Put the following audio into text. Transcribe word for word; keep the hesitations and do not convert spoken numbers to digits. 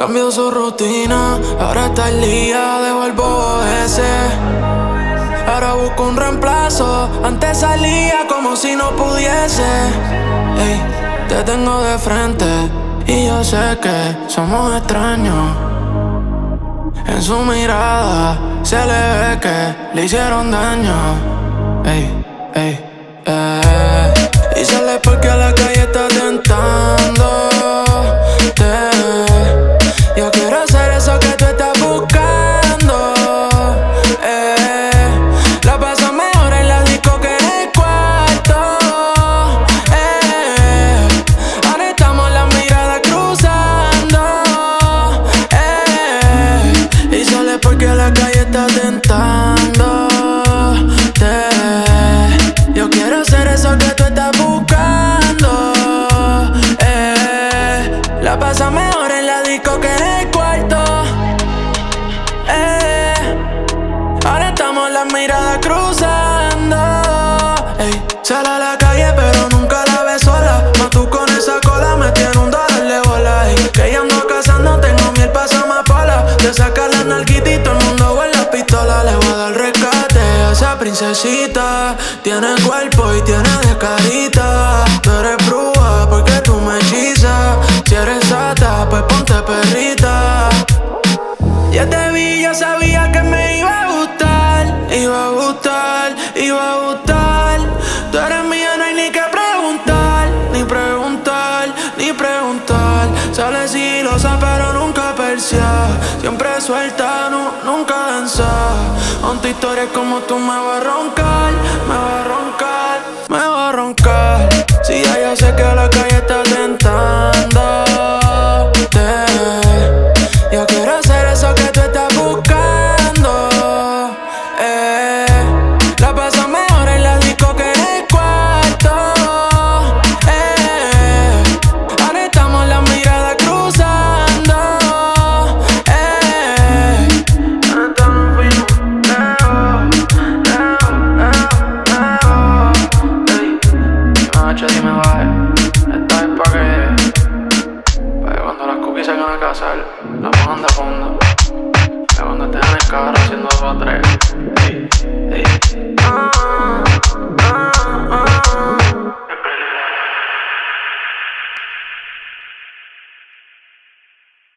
Cambió su rutina, ahora está el día, dejó el bobo ese. Ahora busco un reemplazo, antes salía como si no pudiese. Ey, te tengo de frente y yo sé que somos extraños. En su mirada se le ve que le hicieron daño. Ey, ey, eh. Y sale porque a la calle está tentando. Yo quiero hacer eso que tú estás buscando, eh. La paso mejor en la disco que en el cuarto, eh. Ahora estamos las miradas cruzando, eh. Y sale porque la calle está tentando, eh. Yo quiero hacer eso que tú estás buscando, eh. La paso mejor en la disco que en el cuarto, eh. Ahora estamos las miradas cruzando, ey. Sale a la calle pero nunca la ves sola. Más tú con esa cola me tiene un dólar de bola, ey. Que ya ando cazando, tengo miel pa' esa amapola. Te saca la nalguita y todo el mundo huele la pistola. Le voy a dar rescate a esa princesita. Tiene cuerpo y tiene de carita. Tú eres bruja porque tú me hechizas. Si eres sata, pues ponte perrita. Ya te vi, ya sabía que me iba a gustar. Iba a gustar, iba a gustar. Tú eres mía, no hay ni que preguntar. Ni preguntar, ni preguntar. Sale sigilosa pero nunca persia. Siempre suelta, no, nunca danza. Con tu historia como tú me vas a roncar. Me va a roncar, me va a roncar. Si ya yo sé que la calle está tentando.